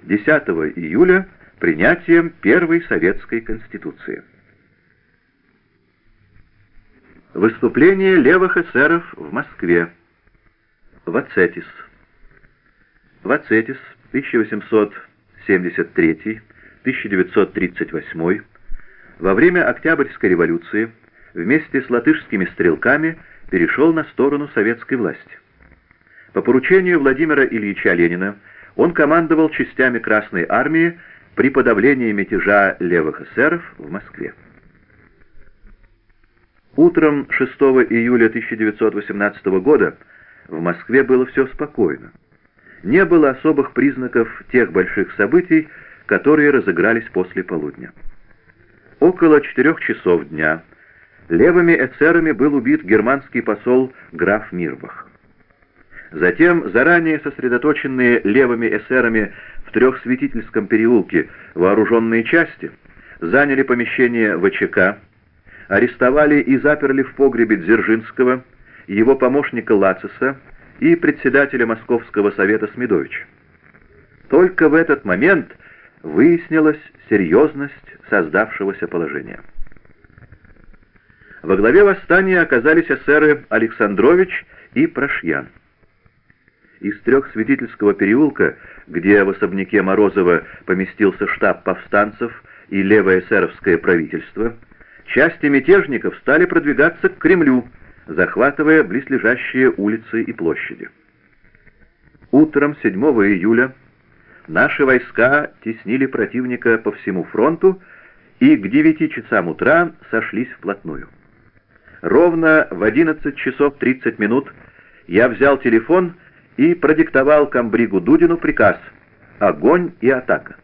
10 июля принятием первой советской конституции. Выступление левых эсеров в Москве. Вацетис. Вацетис, 1873-1938, во время Октябрьской революции вместе с латышскими стрелками перешел на сторону советской власти. По поручению Владимира Ильича Ленина он командовал частями Красной армии при подавлении мятежа левых эсеров в Москве. Утром 6 июля 1918 года в Москве было все спокойно. Не было особых признаков тех больших событий, которые разыгрались после полудня. Около 4 часов дня левыми эсерами был убит германский посол граф Мирбах. Затем заранее сосредоточенные левыми эсерами в Трехсвятительском переулке вооруженные части заняли помещение ВЧК, арестовали и заперли в погребе Дзержинского, его помощника Лациса и председателя Московского совета Смедовича. Только в этот момент выяснилась серьезность создавшегося положения. Во главе восстания оказались эсеры Александрович и Прошьян. Из Трехсвятительского переулка, где в особняке Морозова поместился штаб повстанцев и левоэсеровское правительство, части мятежников стали продвигаться к Кремлю, захватывая близлежащие улицы и площади. Утром 7 июля наши войска теснили противника по всему фронту и к 9 часам утра сошлись вплотную. Ровно в 11 часов 30 минут я взял телефон и продиктовал комбригу Дудину приказ «Огонь и атака».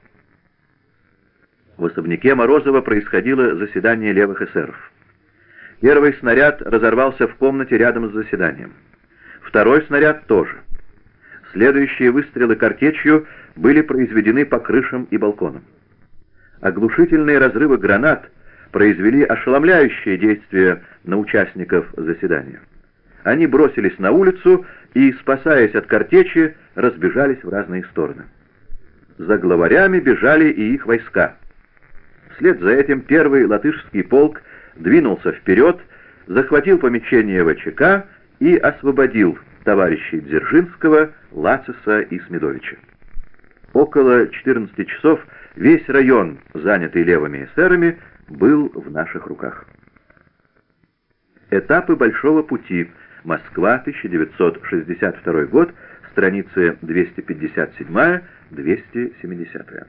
В особняке Морозова происходило заседание левых эсеров. Первый снаряд разорвался в комнате рядом с заседанием. Второй снаряд тоже. Следующие выстрелы картечью были произведены по крышам и балконам. Оглушительные разрывы гранат произвели ошеломляющее действие на участников заседания. Они бросились на улицу и, спасаясь от картечи, разбежались в разные стороны. За главарями бежали и их войска. Вслед за этим первый латышский полк двинулся вперед, захватил помещение ВЧК и освободил товарищей Дзержинского, Лациса и Смедовича. Около 14 часов весь район, занятый левыми эсерами, был в наших руках. Этапы Большого пути. Москва, 1962 год, страницы 257-270.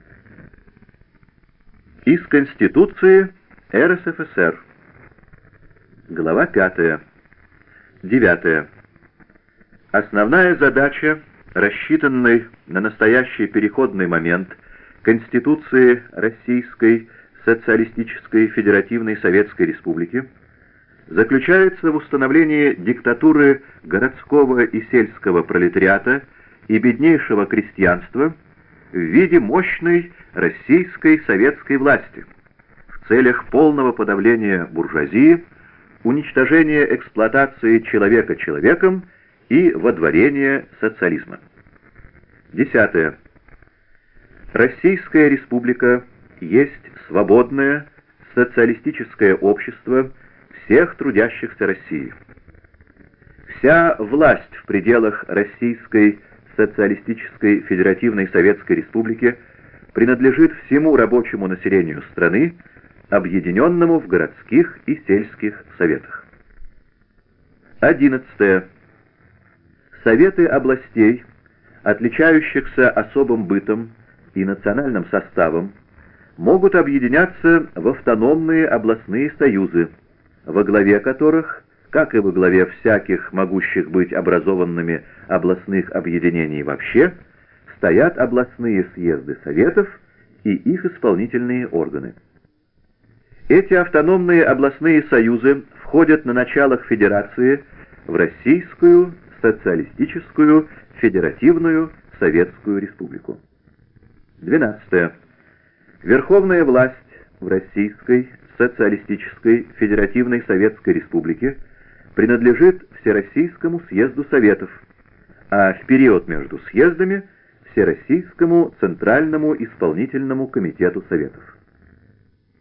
Из Конституции РСФСР. Глава 5. 9. Основная задача, рассчитанной на настоящий переходный момент Конституции Российской Социалистической Федеративной Советской Республики, заключается в установлении диктатуры городского и сельского пролетариата и беднейшего крестьянства в виде мощной российской советской власти в целях полного подавления буржуазии, уничтожения эксплуатации человека человеком и водворения социализма. 10. Российская республика есть свободное социалистическое общество всех трудящихся России. Вся власть в пределах Российской Социалистической Федеративной Советской Республики принадлежит всему рабочему населению страны, объединенному в городских и сельских советах. 11. Советы областей, отличающихся особым бытом и национальным составом, могут объединяться в автономные областные союзы, во главе которых, как и во главе всяких могущих быть образованными областных объединений вообще, стоят областные съезды советов и их исполнительные органы. Эти автономные областные союзы входят на началах федерации в Российскую Социалистическую Федеративную Советскую Республику. 12. Верховная власть в Российской Социалистической Федеративной Советской Республике принадлежит Всероссийскому съезду Советов, а в период между съездами Всероссийскому Центральному исполнительному комитету Советов.